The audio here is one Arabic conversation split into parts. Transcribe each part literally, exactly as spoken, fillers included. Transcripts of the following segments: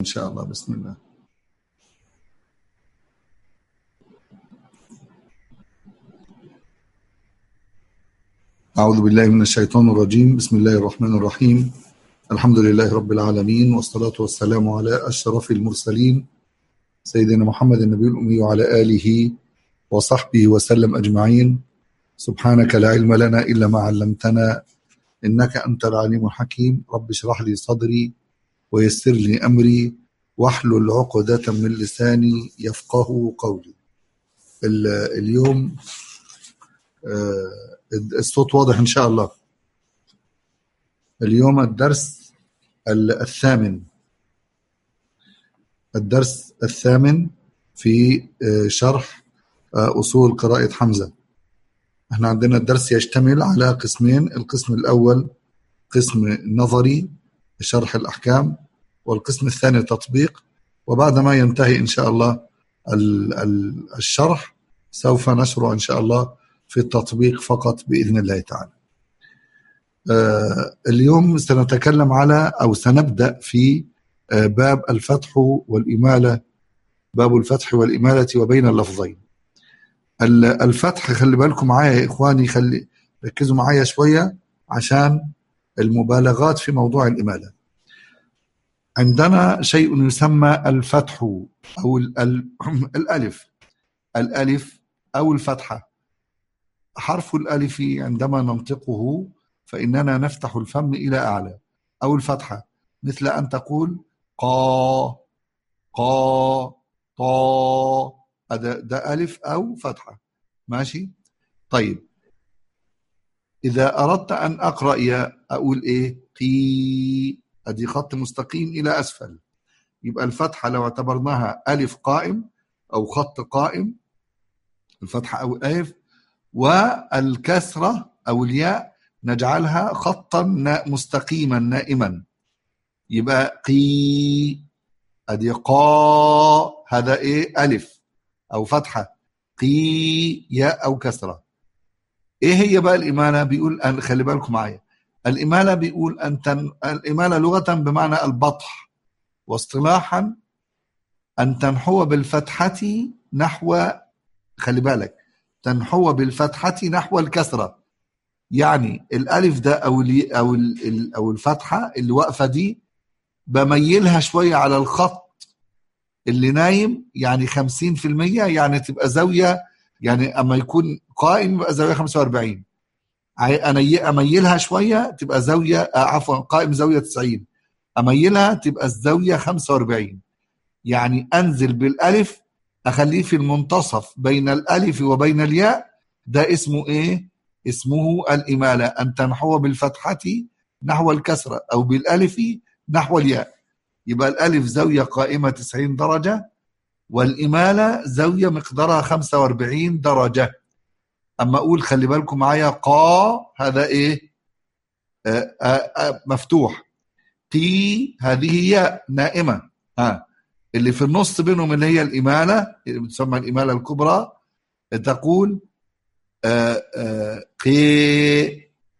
شاء الله. بسم الله. أعوذ بالله من الشيطان الرجيم. بسم الله الرحمن الرحيم. الحمد لله رب العالمين، والصلاة والسلام على أشرف المرسلين سيدنا محمد النبي الأمي وعلى آله وصحبه وسلم أجمعين. سبحانك لا علم لنا إلا ما علمتنا إنك أنت العليم الحكيم. رب اشرح لي صدري ويسر لي أمري واحلل عقدة من لساني يفقه قولي. اليوم الصوت واضح إن شاء الله. اليوم الدرس الثامن الدرس الثامن في شرح أصول قراءة حمزة. احنا عندنا الدرس يشتمل على قسمين. القسم الأول قسم نظري شرح الأحكام، والقسم الثاني تطبيق. وبعد ما ينتهي إن شاء الله الشرح سوف نشرع إن شاء الله في التطبيق فقط بإذن الله تعالى. اليوم سنتكلم على أو سنبدأ في باب الفتح والإمالة، باب الفتح والإمالة وبين اللفظين. الفتح خلي بالكم معايا يا إخواني، خلي ركزوا معايا شوية عشان المبالغات في موضوع الإمالة. عندنا شيء يسمى الفتح أو الألف الألف أو الفتحة. حرف الألف عندما ننطقه فإننا نفتح الفم إلى أعلى، أو الفتحة مثل أن تقول قا قا طا، هذا ده ألف أو فتحة. ماشي؟ طيب إذا أردت أن أقرأ يا أقول إيه؟ قي، أدي خط مستقيم إلى أسفل. يبقى الفتحة لو اعتبرناها ألف قائم أو خط قائم، الفتحة أو ألف، والكسرة أو الياء نجعلها خطا مستقيما نائما. يبقى قي، أدي قا، هذا إيه؟ ألف أو فتحة. قي ياء أو كسرة. إيه هي بقى الإمالة؟ بيقول أن خلي بالكم معايا. الإمالة بيقول أن تن... الإمالة لغة بمعنى البطح، واصطلاحا أن تنحو بالفتحة نحو، خلي بالك، تنحو بالفتحة نحو الكسرة. يعني الألف ده أو ال أو ال أو الفتحة اللي واقفة دي بميلها شوية على الخط اللي نايم، يعني خمسين في المية، يعني تبقى زاوية، يعني أما يكون قائم يبقى زاوية خمسة وأربعين. أنا أميلها شوية تبقى زاوية، عفوا قائم زاوية تسعين، أميلها تبقى الزاوية خمسة وأربعين. يعني أنزل بالألف أخليه في المنتصف بين الألف وبين الياء، ده اسمه إيه؟ اسمه الإمالة. أن تنحو بالفتحة نحو الكسرة أو بالألف نحو الياء. يبقى الألف زاوية قائمة تسعين درجة، والإمالة زاوية مقدارها خمسة وأربعين درجة. أما أقول خلي بالكم معايا قا، هذا إيه؟ آآ آآ مفتوح. قي هذه ياء نائمة. ها، اللي في النص بينهم اللي هي الإمالة، اللي بتسمى الإمالة الكبرى، تقول آآ آآ قي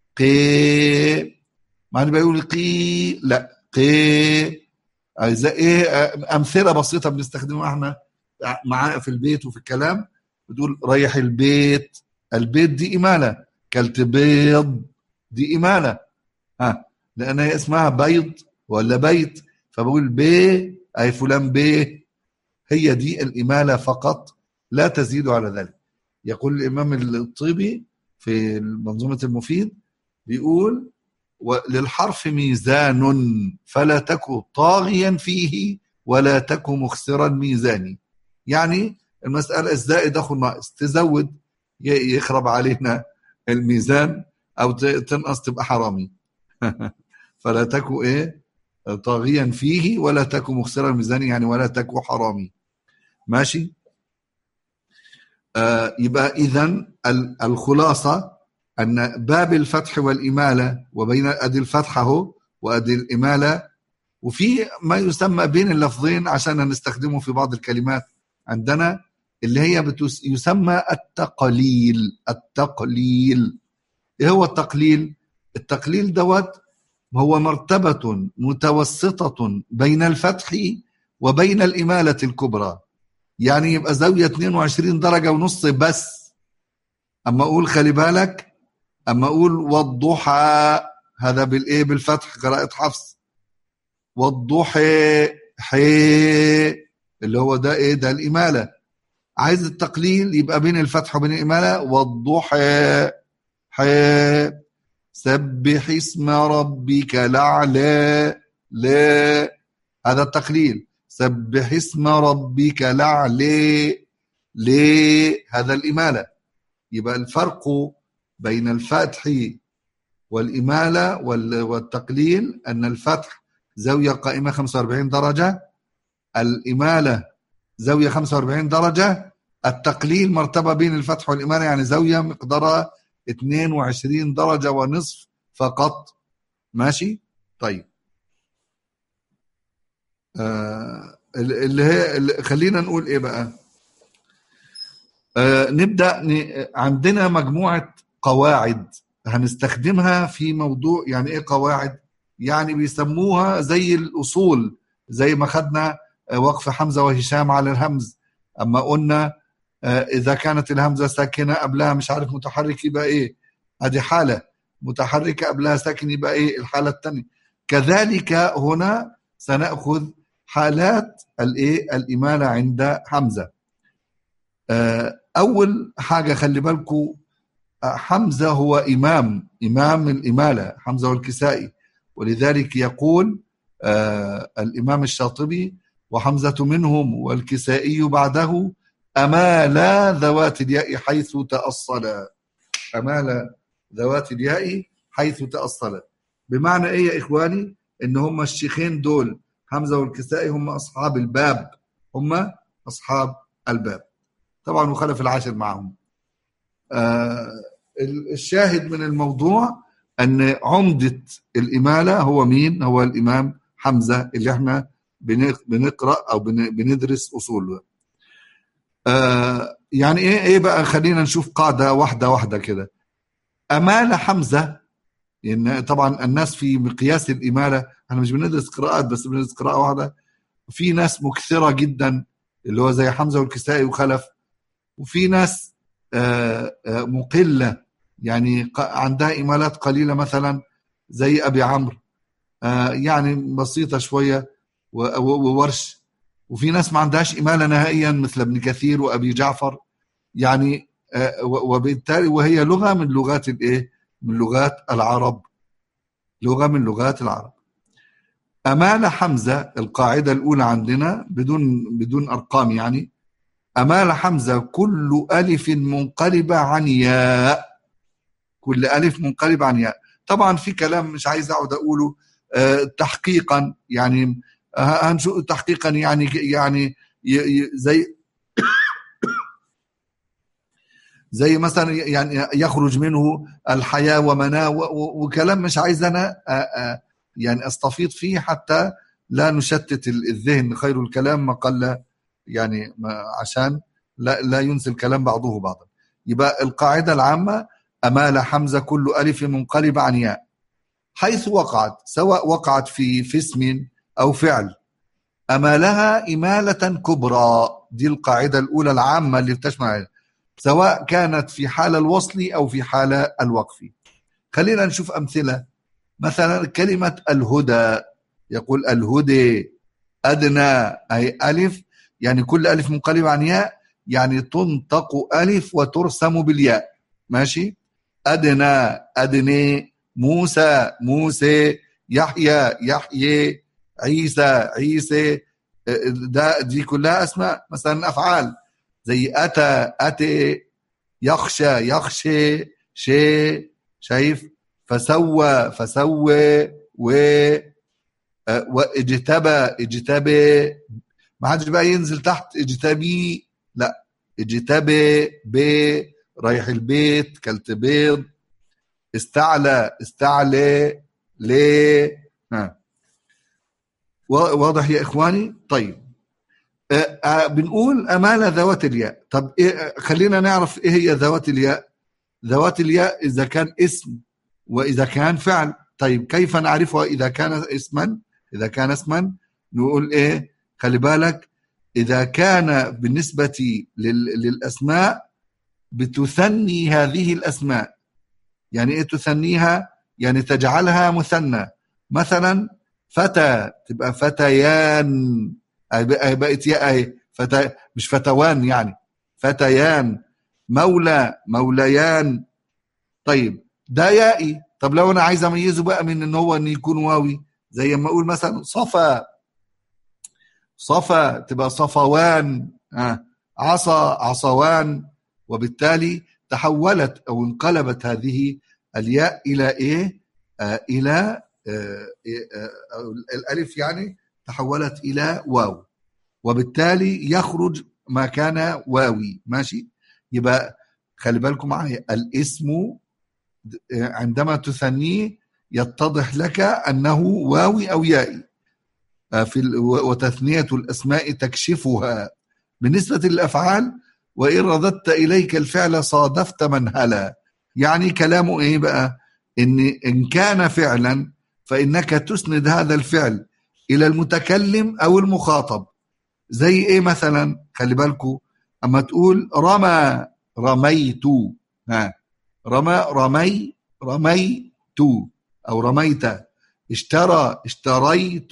قي، ما أنا بيقول قي، لا قي. إذا إيه أمثلة بسيطة بنستخدمها إحنا معانا في البيت وفي الكلام، بتقول ريح البيت، البيت دي إمالة. كلت بيض، دي إمالة. ها، لأن هي اسمها بيض ولا بيت، فبقول بي أي فلان بي. هي دي الإمالة فقط، لا تزيد على ذلك. يقول الإمام الطيبي في منظومة المفيد، بيقول للحرف ميزان فلا تكن طاغيا فيه ولا تكن مخسرا ميزاني. يعني المسألة الزائد أخو الناقص، تزود يخرب علينا الميزان، أو تنقص تبقى حرامي. فلا تكن إيه؟ طاغيا فيه ولا تكن مخسرا ميزاني، يعني ولا تكن حرامي. ماشي؟ آه يبقى إذن الخلاصة أن باب الفتح والإمالة، وبين أدي الفتحة هو وأدي الإمالة، وفي ما يسمى بين اللفظين عشان نستخدمه في بعض الكلمات عندنا، اللي هي بتس يسمى التقليل. التقليل إيه هو التقليل؟ التقليل دوت هو مرتبة متوسطة بين الفتح وبين الإمالة الكبرى، يعني يبقى زاوية اثنين وعشرين درجة ونص بس. أما أقول خلي بالك، أما أقول والضحى، هذا بالإيه؟ بالفتح، قراءة حفص. والضحى حي، اللي هو ده إيه؟ ده الإمالة. عايز التقليل يبقى بين الفتح وبين الإمالة. والضحى حي. سبح اسم ربك الأعلى، لا، هذا التقليل. سبح اسم ربك الأعلى، ليه؟ هذا الإمالة. يبقى الفرق بين الفتح والإمالة والتقليل أن الفتح زاوية قائمة خمسة وأربعين درجة، الإمالة زاوية خمسة وأربعين درجة، التقليل مرتبة بين الفتح والإمالة، يعني زاوية مقدارها اثنين وعشرين درجة ونصف فقط. ماشي؟ طيب، آه اللي هي اللي خلينا نقول إيه بقى؟ آه نبدأ ن... عندنا مجموعة قواعد هنستخدمها في موضوع. يعني إيه قواعد؟ يعني بيسموها زي الأصول، زي ما خدنا وقف حمزة وهشام على الهمز. أما قلنا إذا كانت الهمزة ساكنة قبلها مش عارف متحرك يبقى إيه؟ هذه حالة. متحركة قبلها ساكن يبقى إيه؟ الحالة الثانية. كذلك هنا سنأخذ حالات الإيه؟ الإمالة عند حمزة. أول حاجة خلي بالكم، حمزة هو إمام إمام الإمالة، حمزة والكسائي، ولذلك يقول آه الإمام الشاطبي: وحمزة منهم والكسائي بعده أمالا ذوات الياء حيث تأصلا. أمالا ذوات الياء حيث تأصلا، بمعنى إيه يا إخواني؟ إن هم الشيخين دول حمزة والكسائي هم أصحاب الباب، هم أصحاب الباب طبعا، وخلف العاشر معهم. آه الشاهد من الموضوع أن عمدة الإمالة هو مين؟ هو الإمام حمزة اللي احنا بنقرأ أو بندرس أصوله. آه يعني إيه إيه بقى؟ خلينا نشوف قاعدة واحدة واحدة كده. أمال حمزة، إن طبعا الناس في مقياس الإمالة، احنا مش بندرس قراءات بس، بندرس قراءة واحدة. في ناس مكثرة جدا اللي هو زي حمزة والكسائي وخلف، وفي ناس آه آه مقلة، يعني عندها إمالات قليلة، مثلا زي أبي عمرو، آه يعني بسيطة شوية، وورش. وفي ناس ما عندهاش إمالة نهائيا مثل ابن كثير وأبي جعفر، يعني آه وبالتالي وهي لغة من لغات الإيه؟ من لغات العرب، لغة من لغات العرب. أمال حمزة القاعدة الأولى عندنا بدون بدون أرقام، يعني أمال حمزة كل ألف منقلبة عن ياء، كل ألف منقلب عن ياء. طبعا في كلام مش عايز أقعد أقوله أه تحقيقا، يعني هنشوف تحقيقا، يعني يعني زي زي مثلا يعني يخرج منه الحياة ومناه، وكلام مش عايز أنا يعني أستفيض فيه حتى لا نشتت الذهن. خير الكلام ما قل، يعني عشان لا, لا ينسي الكلام بعضه بعضا. يبقى القاعدة العامة: أمال حمزة كل ألف منقلب عن ياء حيث وقعت، سواء وقعت في في اسم أو فعل، أمالها إمالة كبرى. دي القاعدة الأولى العامة اللي بتشمل، سواء كانت في حال الوصل أو في حال الوقف. خلينا نشوف أمثلة. مثلا كلمة الهدى، يقول الهدى أدنى، أي ألف، يعني كل ألف منقلب عن ياء، يعني تنطق ألف وترسم بالياء. ماشي؟ أدنى أدني، موسى موسى، يحيى يحيى، عيسى عيسى. ده دي كلها أسماء مثلا أفعال، زي أتى أتي، يخشى يخشى، شيء، شايف؟ فسوى فسوى، و واجتبى اجتبى. ما حدش بقى ينزل تحت اجتبي، لا، اجتبى، بي رايح البيت، كلت بيض. استعلى استعلى، ليه؟ ها، واضح يا إخواني؟ طيب، أه أه بنقول أمال ذوات الياء. طب إيه؟ خلينا نعرف إيه هي ذوات الياء. ذوات الياء إذا كان اسم وإذا كان فعل. طيب كيف نعرفها إذا كان اسما؟ إذا كان اسما نقول إيه؟ خلي بالك إذا كان بالنسبة للأسماء بتثني هذه الأسماء. يعني إيه تثنيها؟ يعني تجعلها مثنى. مثلا فتى تبقى فتيان، بقت ياء فتى مش فتوان، يعني فتيان. مولى موليان. طيب ده يائي. طب لو انا عايز اميزه بقى من ان هو ان يكون واوي، زي ما اقول مثلا صفا صفا تبقى صفوان، آه. عصا عصوان. وبالتالي تحولت او انقلبت هذه الياء الى ايه؟ آه الى آه آه الالف يعني تحولت الى واو، وبالتالي يخرج ما كان واوي. ماشي. يبقى خلي بالكم معايا، الاسم عندما تثنيه يتضح لك انه واوي او يائي، في وتثنية الاسماء تكشفها. بالنسبة للافعال، وان رددت اليك الفعل صادفت من هلا. يعني كلامه ايه بقى؟ ان ان كان فعلا فانك تسند هذا الفعل الى المتكلم او المخاطب. زي ايه مثلا؟ خلي بالكم اما تقول رمى رميت، ها رمى رمي رميت او رميت. اشترى اشتريت.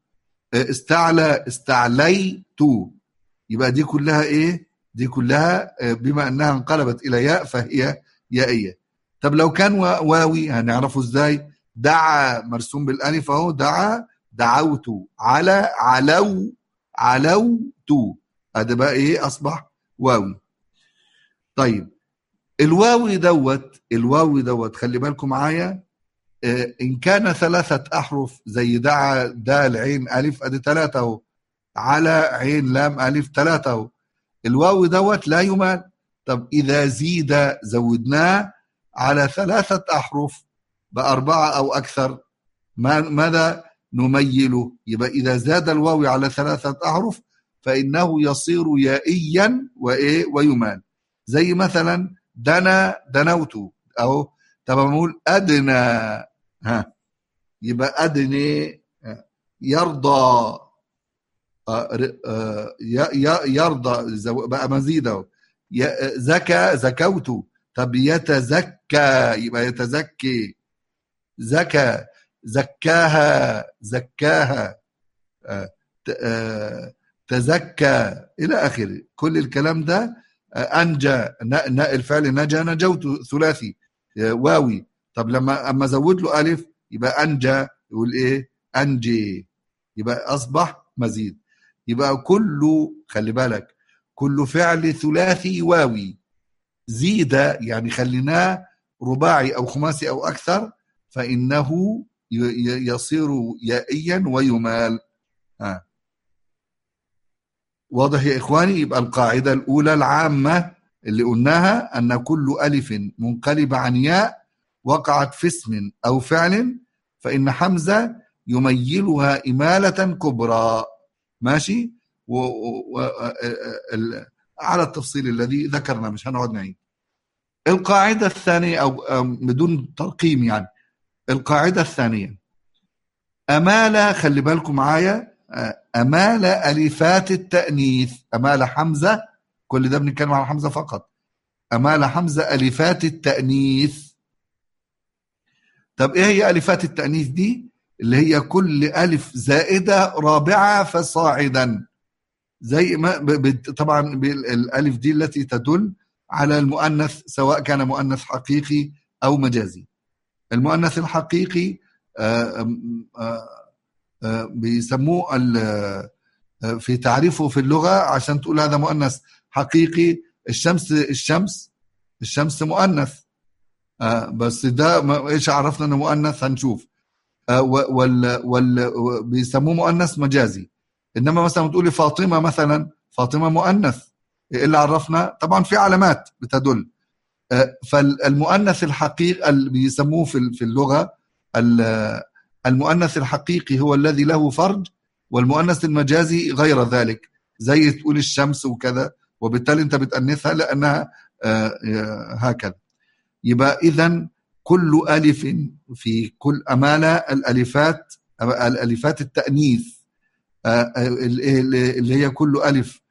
استعلى استعليت. يبقى دي كلها ايه؟ دي كلها بما انها انقلبت الى ياء فهي يائيه. طب لو كان واوي هنعرفه ازاي؟ دعا مرسوم بالالف اهو، دعا دعوت، على علو علوت. هذا بقى ايه؟ اصبح واوي. طيب الواوي دوت الواوي دوت خلي بالكم معايا، اه ان كان ثلاثه احرف زي دعا دال عين الف ادي ثلاثه اهو، على عين لام الف ثلاثه اهو. الواو دوت لا يمال. طب اذا زيد زودناه على ثلاثه احرف باربعه او اكثر، ماذا نميله؟ يبقى اذا زاد الواو على ثلاثه احرف فانه يصير يائيا وايه ويمال. زي مثلا دنا دنوت اهو. طب نقول ادنى، ها يبقى ادني. يرضى يرضى بقى مزيد. زكى زكوت. طب يتزكى يبقى يتزكي. زكى زكاها زكاها. تزكى إلى آخره. كل الكلام ده أنجى. الفعل نجى نجوت ثلاثي واوي. طب لما أما زود له ألف يبقى أنجى، يقول إيه؟ أنجي. يبقى أصبح مزيد. يبقى كله خلي بالك، كل فعل ثلاثي واوي زيد يعني خليناه رباعي أو خماسي أو أكثر فإنه يصير يائيا ويمال. ها واضح يا إخواني؟ يبقى القاعدة الأولى العامة اللي قلناها أن كل ألف منقلب عن ياء وقعت في اسم أو فعل فإن حمزة يميلها إمالة كبرى. ماشي. و... و... على التفصيل الذي ذكرنا، مش هنقعد نعيد. القاعدة الثانية أو بدون ترقيم يعني، القاعدة الثانية أمال. خلي بالكم معايا، أمال ألفات التأنيث. أمال حمزة، كل ده بنتكلم على حمزة فقط. أمال حمزة ألفات التأنيث. طب إيه هي ألفات التأنيث دي؟ اللي هي كل ألف زائدة رابعة فصاعدا. زي ما طبعا الألف دي التي تدل على المؤنث سواء كان مؤنث حقيقي أو مجازي. المؤنث الحقيقي آآ آآ آآ بيسموه في تعريفه في اللغة عشان تقول هذا مؤنث حقيقي. الشمس الشمس الشمس مؤنث، بس ده ايش عرفنا انه مؤنث؟ هنشوف. وال وال بيسموه مؤنث مجازي. انما مثلا تقولي فاطمة مثلا، فاطمة مؤنث، اللي عرفنا طبعا في علامات بتدل. فالمؤنث الحقيقي اللي بيسموه في في اللغة المؤنث الحقيقي هو الذي له فرج، والمؤنث المجازي غير ذلك، زي تقول الشمس وكذا، وبالتالي انت بتأنثها لأنها هكذا. يبقى إذن كل ألف في كل أمالة الألفات الألفات التأنيث اللي هي كل ألف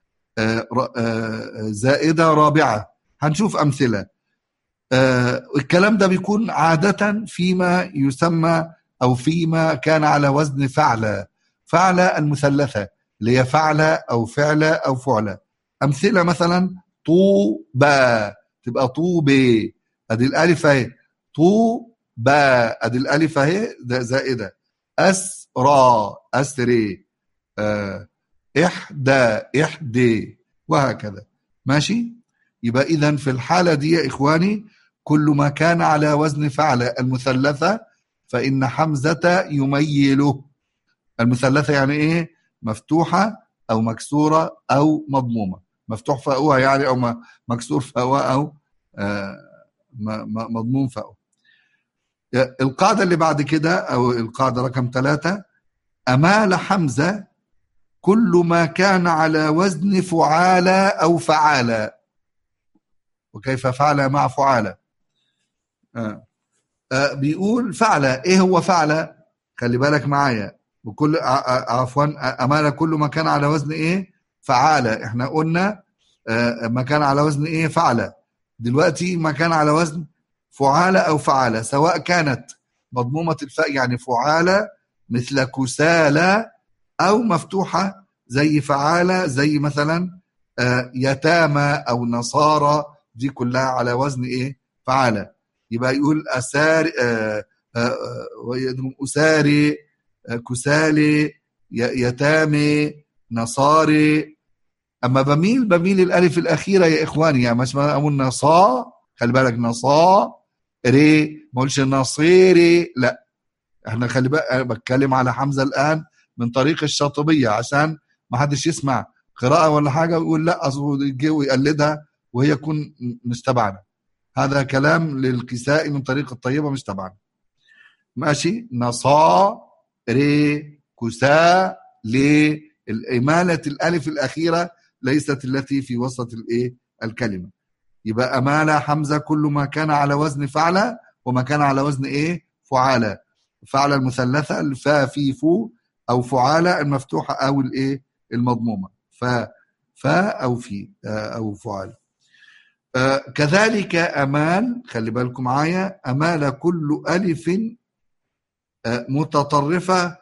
زائدة رابعة. هنشوف أمثلة. الكلام ده بيكون عادة فيما يسمى أو فيما كان على وزن فعلة، فعلة المثلثة اللي هي فعلة أو فعلة أو فعلة. أمثلة مثلا طوبى، تبقى طوبي، أدي الألف أهي، طوبى أدي الألف أهي زائدة. أسرى أسري، أه إحدى إحدي، وهكذا. ماشي. يبقى إذن في الحالة دي يا إخواني كل ما كان على وزن فعل المثلثة فإن حمزة يميله. المثلثة يعني إيه؟ مفتوحة أو مكسورة أو مضمومة. مفتوح فوقها يعني، أو مكسور فوقها، أو آه مضموم فوقها. القاعدة اللي بعد كده أو القاعدة رقم ثلاثة، أمال حمزة كل ما كان على وزن فعالة أو فعالة. وكيف فعل مع فعالة؟ آه. آه بيقول فعلة. ايه هو فعلة؟ خلي بالك معايا. بكل عفوا أمانة كل ما كان على وزن ايه؟ فعالة. احنا قلنا آه ما كان على وزن ايه؟ فعلة. دلوقتي ما كان على وزن فعالة او فعالة، سواء كانت مضمومة الفاء يعني فعالة مثل كسالى، او مفتوحة زي فعالة زي مثلا آه يتامى او نصارى، دي كلها على وزن ايه؟ فعالة. يبقى يقول أساري آه آه أساري آه كسالي يتامي نصاري. أما بميل بميل الألف الأخيرة يا إخواني، يعني مش ما أقول نصا، خلي بالك نصا ري، ما أقولش نصيري، لا. احنا خلي بالك أنا بتكلم على حمزة الآن من طريق الشاطبية عشان ما حدش يسمع قراءة ولا حاجة ويقول لا أصله يجي ويقلدها وهي يكون مش تبعنا. هذا كلام للكسائي من طريق الطيبة مش تبعنا. ماشي. نصا ري كسا لي، الإمالة الألف الأخيرة ليست التي في وسط الإيه؟ الكلمة. يبقى أمالة حمزة كل ما كان على وزن فعلة وما كان على وزن إيه؟ فعالة. فعلة المثلثة الفاء في فو، أو فعالة المفتوحة أو الإيه؟ المضمومة، فا فا أو في أو فعالة. آه كذلك أمال، خلي بالكم معايا، أمال كل ألف آه متطرفة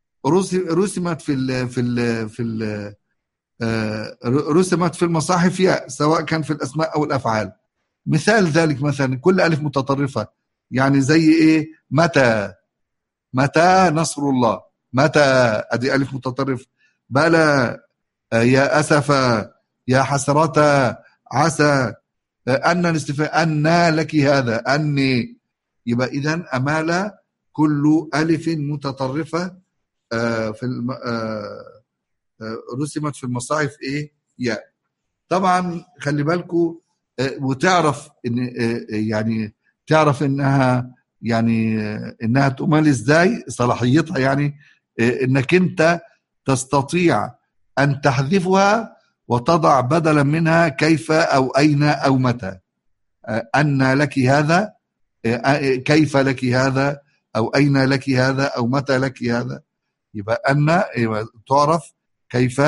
رسمت في ال في ال في ال آه رسمت في المصاحف ياء، سواء كان في الأسماء أو الأفعال. مثال ذلك مثلا كل ألف متطرفة، يعني زي إيه؟ متى، متى نصر الله، متى أدي ألف متطرف. بلى، آه يا أسف، يا حسرة، عسى، أن الاستفهام، أن لك هذا، أني. يبقى إذن أمال كل ألف متطرفة في الم... رسمت في المصاحف إيه؟ ياء. طبعا خلي بالكم وتعرف إن يعني تعرف إنها يعني إنها تمال إزاي صلاحيتها، يعني إنك أنت تستطيع أن تحذفها وتضع بدلا منها كيف أو أين أو متى. أن لك هذا، كيف لك هذا، أو أين لك هذا، أو متى لك هذا. يبقى أن تعرف كيف،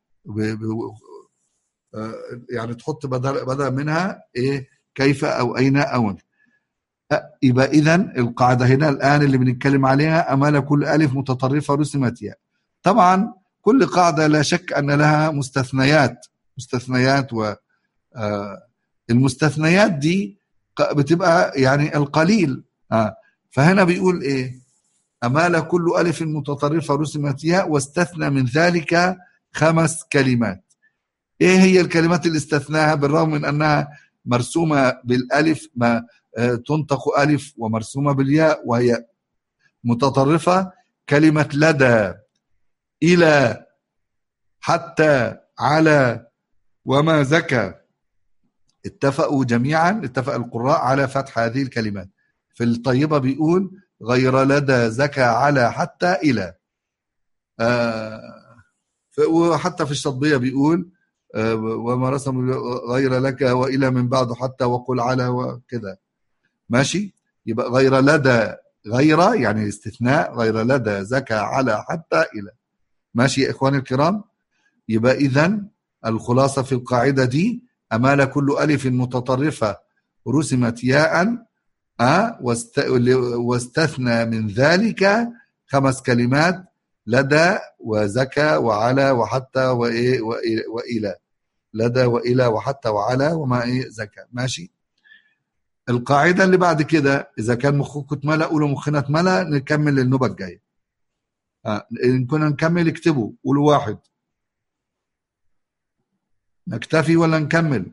يعني تحط بدل بدل منها إيه؟ كيف أو أين أو متى. يبقى إذن القاعدة هنا الآن اللي بنتكلم عليها أمال كل ألف متطرفة رسمت ياء. طبعا كل قاعدة لا شك أن لها مستثنيات، مستثنيات و المستثنيات دي بتبقى يعني القليل. آه. فهنا بيقول إيه؟ أمال كل ألف متطرفة رسمت ياء واستثنى من ذلك خمس كلمات. إيه هي الكلمات اللي استثناها بالرغم من أنها مرسومة بالألف، ما آه تنطق ألف، ومرسومة بالياء وهي متطرفة؟ كلمة لدى، إلى، حتى، على، وما زكى. اتفقوا جميعا، اتفق القراء على فتح هذه الكلمات. في الطيبة بيقول غير لدى زكى على حتى إلى. آه وحتى في الشطبية بيقول آه وما رسم غير لك وإلى من بعد حتى وقل على وكذا. ماشي. يبقى غير لدى، غير يعني استثناء، غير لدى زكى على حتى إلى. ماشي يا إخواني الكرام؟ يبقى إذن الخلاصة في القاعدة دي: أمال كل ألف متطرفة رسمت ياء أه واستثنى من ذلك خمس كلمات: لدى وزكى وعلى وحتى وإيه وإلى. لدى وإلى وحتى وعلى وما إيه زكى. ماشي. القاعدة اللي بعد كده: إذا كان مخكم اتملأ قولوا مخنا اتملأ، نكمل النوبة الجاية. آه. إن كنا نكمل اكتبوا، قولوا واحد. نكتفي ولا نكمل؟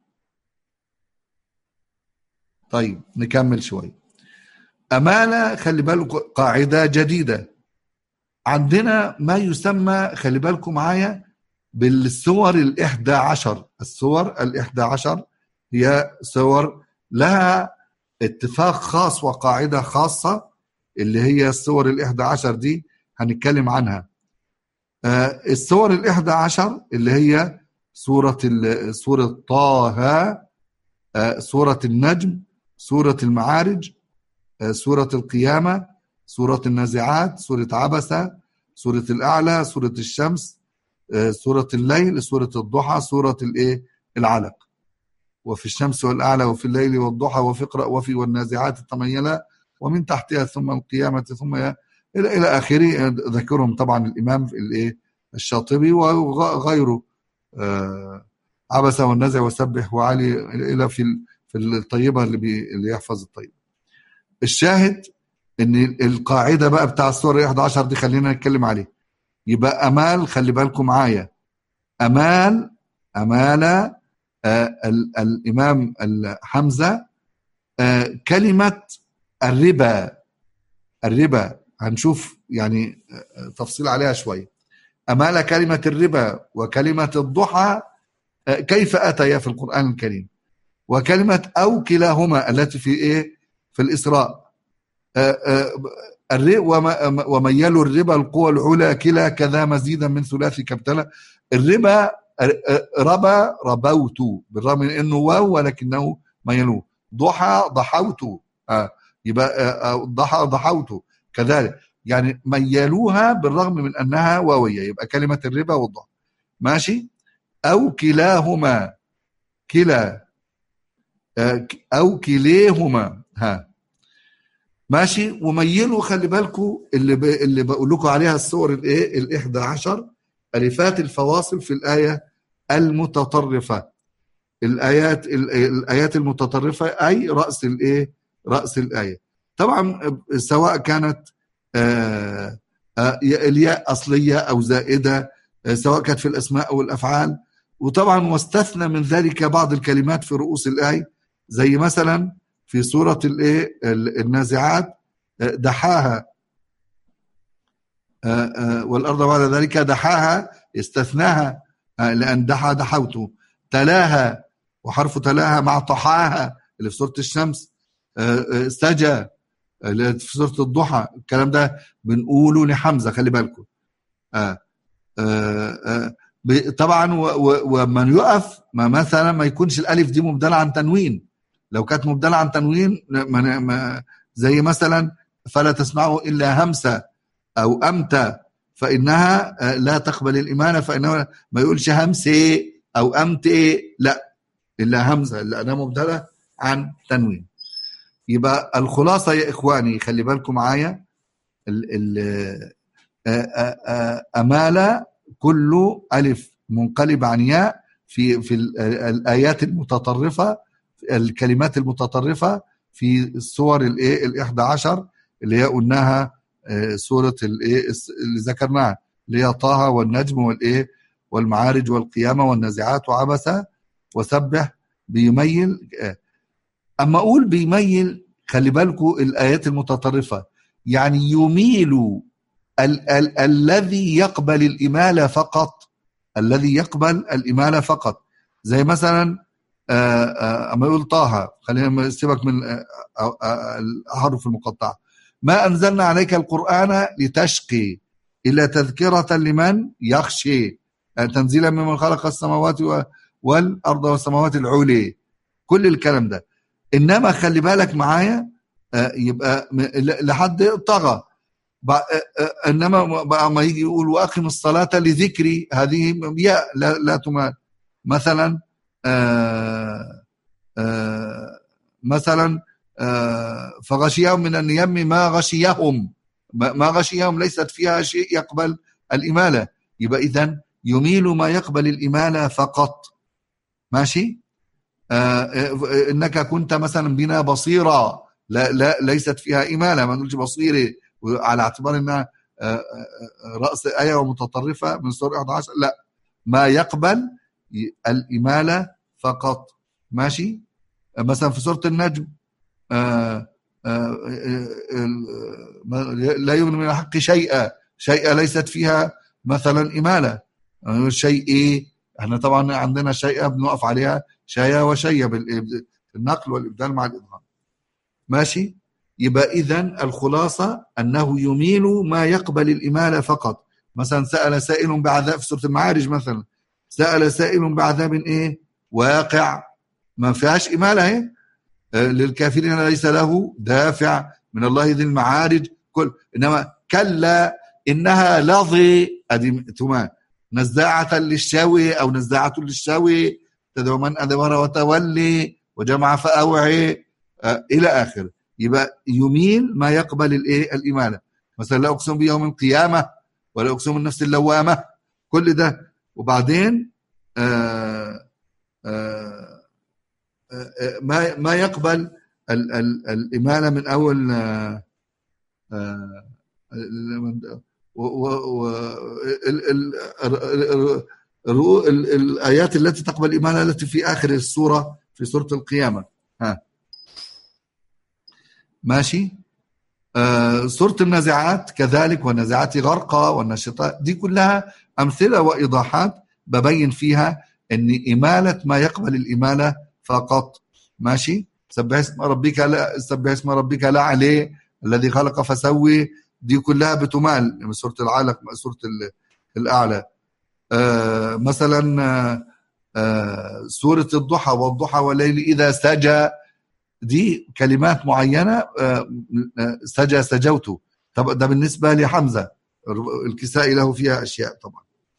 طيب نكمل شوي. أمانة، خلي بالكم قاعدة جديدة عندنا ما يسمى، خلي بالكم معايا، بالصور الإحدى عشر. الصور الإحدى عشر هي صور لها اتفاق خاص وقاعدة خاصة، اللي هي الصور الإحدى عشر دي هنتكلم عنها. آه الصور الإحدى عشر اللي هي سورة سورة طه، آه سورة النجم، سورة المعارج، آه سورة القيامة، سورة النازعات، سورة عبسة، سورة الأعلى، سورة الشمس، آه سورة الليل، سورة الضحى، سورة الإيه العلق. وفي الشمس والأعلى وفي الليل والضحى وفي اقرأ وفي والنازعات تميلا ومن تحتها ثم القيامة ثم إلى إلى آخره. ذكرهم طبعا الإمام الإيه الشاطبي وغيره، آه عبس والنزع وسبح وعلي إلى في في الطيبة اللي بي اللي يحفظ الطيب. الشاهد إن القاعدة بقى بتاع السورة إحدى عشر دي خلينا نتكلم عليه. يبقى أمال، خلي بالكم معايا، أمال أمال آه الإمام حمزة آه كلمة الربا. الربا هنشوف يعني آه تفصيل عليها شوي. أمال كلمة الربا وكلمة الضحى آه كيف أتيا في القرآن الكريم، وكلمة أو كلاهما التي في إيه في الإسراء. آه آه وميلوا الربا القوى العلا كلا كذا مزيدا من ثلاث كابتلا. الربا ربا ربوت بالرغم من انه واو ولكنه ميلوه. ضحى ضحوت، آه يبقى آه ضحى ضحوت كذلك، يعني ميلوها بالرغم من انها واويه، يبقى كلمه الربا والضحى. ماشي. او كلاهما، كلا آه او كليهما، ها ماشي. وميلوا، خلي بالكم اللي ب... اللي بقول لكم عليها الصور الايه الاحدى عشر الفات الفواصل في الايه المتطرفه. الايات الايات المتطرفه اي راس الايه راس الايه. طبعا سواء كانت آآ آآ الياء اصليه او زائده، سواء كانت في الاسماء او الافعال. وطبعا واستثنى من ذلك بعض الكلمات في رؤوس الايه، زي مثلا في سوره الايه النازعات دحاها، والارض بعد ذلك دحاها استثناها لان دحى دحوته. تلاها، وحرف تلاها مع طحاها اللي في سورة الشمس. سجى اللي في سورة الضحى. الكلام ده بنقوله لحمزة، خلي بالكم. آه آه آه طبعا ومن يقف ما مثلا ما يكونش الألف دي مبدلة عن تنوين. لو كانت مبدلة عن تنوين زي مثلا فلا تسمعوا إلا همسة أو أمتى فإنها لا تقبل الإمانة، فإنه ما يقولش همسة أو أمتى، لا إلا همزة لأنها مبدلة عن تنوين. يبقى الخلاصة يا إخواني، خلي بالكم معايا، أمالة كل ألف منقلب عن ياء في في الآيات المتطرفة، الكلمات المتطرفة في السور الإيه الإحدى عشر اللي هي قلناها سورة الإيه اللي ذكرناها، اللي هي طه والنجم والإيه والمعارج والقيامة والنازعات وعبسة وسبح. بيميل. أما أقول بيميل، خلي بالكم الآيات المتطرفة يعني يميل ال- ال- الذي يقبل الإمالة فقط، الذي يقبل الإمالة فقط. زي مثلا أما يقول طه، خلينا نسيبك من الأحرف المقطعة: ما أنزلنا عليك القرآن لتشقي إلا تذكرة لمن يخشي تنزيلا ممن خلق السماوات والأرض والسماوات العلي. كل الكلام ده. إنما خلي بالك معايا، يبقى لحد طغى إنما بقى ما يجي يقول وأقم الصلاة لذكري، هذه ياء لا, لا تمال. مثلا آآ آآ مثلا آآ فغشيهم من اليم ما غشيهم، ما غشيهم ليست فيها شيء يقبل الإمالة، يبقى إذن يميل ما يقبل الإمالة فقط. ماشي. إنك كنت مثلا بنا بصيرا، لا, لا ليست فيها إمالة، ما نقولش بصيري على اعتبار أنها رأس آية ومتطرفة من سورة أحد عشر، لا، ما يقبل الإمالة فقط. ماشي. مثلا في سورة النجم آآ آآ لا يغني من الحق شيئا، شيئا ليست فيها مثلا إمالة. شيء إيه؟ احنا طبعا عندنا شيئا بنقف عليها شيئا وشيئا بالنقل والإبدال مع الإضغام. ماشي. يبقى إذن الخلاصة أنه يميل ما يقبل الإمالة فقط. مثلا سأل سائل بعذاب في سورة المعارج، مثلا سأل سائل بعذاب إيه؟ واقع، ما فيهاش إمالة اهي، للكافرين ليس له دافع من الله ذي المعارج كل. إنما كلا إنها لظي أدمتما نزاعة للشوي أو نزاعة للشوي تدعو من أدبر وتولي وجمع فأوعي آه إلى آخر. يبقى يميل ما يقبل الإيه الإمالة. مثلا لا أقسم بيوم القيامة ولا أقسم النفس اللوامة، كل ده. وبعدين آه آه ما ما يقبل ال ال الإمالة من أول آه آه الآيات التي تقبل الإمالة التي في آخر السورة في سورة القيامة. ها ماشي. آه سورة النازعات كذلك، والنازعات غرقا والناشطات، دي كلها أمثلة وإيضاحات ببين فيها أن إمالة ما يقبل الإمالة فقط. ماشي. سبح اسم ربك لا سبح اسم ربك لا عليه الذي خلق فسوي، دي كلها بتمال من سورة العلق، سورة الأعلى. آه مثلا آه سورة الضحى والضحى والليل إذا سجى، دي كلمات معينة. آه سجى سجوت، طب ده بالنسبة لحمزة، الكسائي له فيها أشياء طبعا.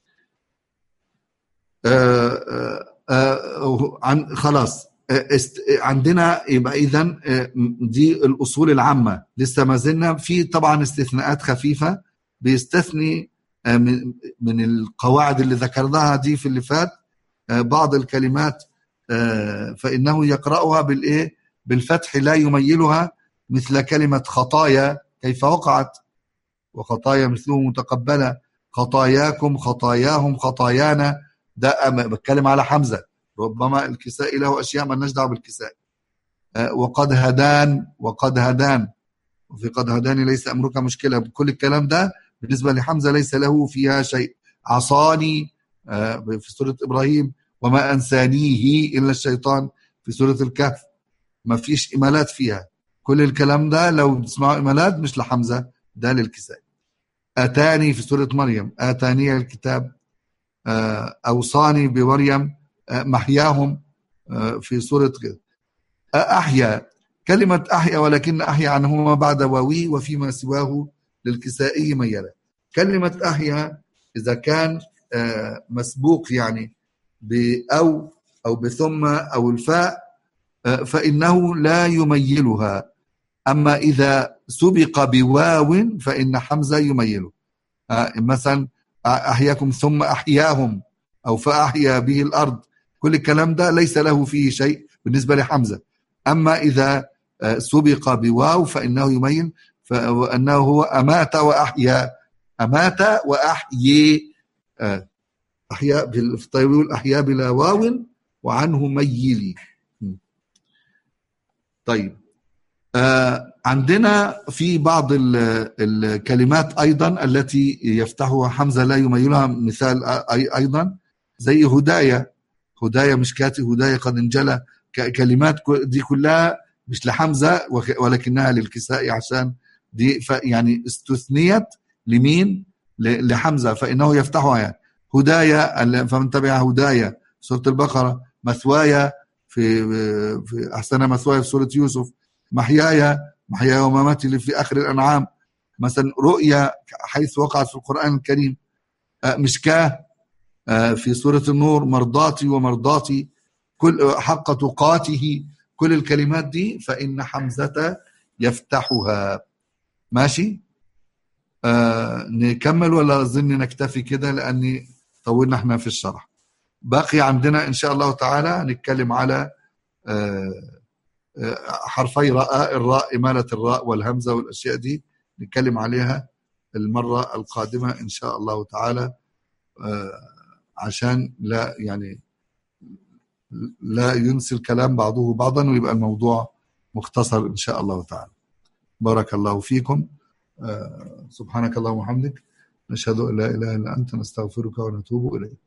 آه آه آه عن خلاص عندنا. يبقى إذن دي الأصول العامة. لسه ما زلنا في طبعا استثناءات خفيفة، بيستثني من القواعد اللي ذكرناها دي في اللي فات بعض الكلمات، فإنه يقرأها بالإيه بالفتح لا يميلها، مثل كلمة خطايا كيف وقعت، وخطايا مثله متقبلة، خطاياكم خطاياهم خطايانا، ده بتكلم على حمزة. ربما الكسائي له أشياء ما نجدع بالكسائي. أه وقد هدان وقد هدان وفي قد هداني ليس أمرك مشكلة، كل الكلام ده بالنسبة لحمزة ليس له فيها شيء. عصاني أه في سورة إبراهيم، وما أنسانيه إلا الشيطان في سورة الكهف، ما فيش إمالات فيها. كل الكلام ده لو تسمعوا إمالات مش لحمزة، ده للكسائي. أتاني في سورة مريم، آتاني الكتاب. أه أوصاني بمريم، محياهم في سورة كده. أحيا، كلمة أحيا ولكن أحيا عنهما بعد واوي وفيما سواه للكسائي ميلا. كلمة أحيا إذا كان مسبوق يعني بأو أو بثم أو الفاء فإنه لا يميلها، أما إذا سبق بواو فإن حمزة يميله. مثلا أحياكم ثم أحياهم أو فأحيا به الأرض، كل الكلام ده ليس له فيه شيء بالنسبة لحمزة. أما إذا سبق بواو فإنه يميل، فأنه هو أمات وأحيا، أمات وأحيي، أحيا في الطيب أحيا بلا واو وعنه ميلي. طيب آه عندنا في بعض الكلمات أيضا التي يفتحها حمزة لا يميلها، مثال أيضا زي هدايا، هدايا مشكاتي، هدايا قد انجلى، كلمات دي كلها مش لحمزة ولكنها للكسائي، عشان دي يعني استثنيت لمين؟ لحمزة، فإنه يفتحها يعني. هدايا فمن تبع هدايا سورة البقرة، مثوايا في في أحسن مثوايا في سورة يوسف، محيايا محيايا ومماتي اللي في آخر الأنعام، مثلا رؤيا حيث وقعت في القرآن الكريم، مشكاه في سورة النور، مرضاتي ومرضاتي، كل حق تقاته، كل الكلمات دي فإن حمزة يفتحها. ماشي. آه نكمل ولا أظن نكتفي كده لأني طولنا احنا في الشرح. باقي عندنا إن شاء الله تعالى نتكلم على آه آه حرفي راء، الراء، إمالة الراء والهمزة والأشياء دي نتكلم عليها المرة القادمة إن شاء الله تعالى، آه عشان لا يعني لا ينسي الكلام بعضه بعضا ويبقى الموضوع مختصر إن شاء الله تعالى. بارك الله فيكم. آه سبحانك اللهم وبحمدك، نشهد أن لا إله إلا أنت، نستغفرك ونتوب إليك.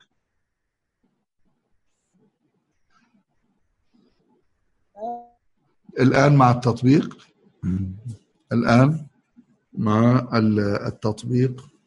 الآن مع التطبيق، الآن مع التطبيق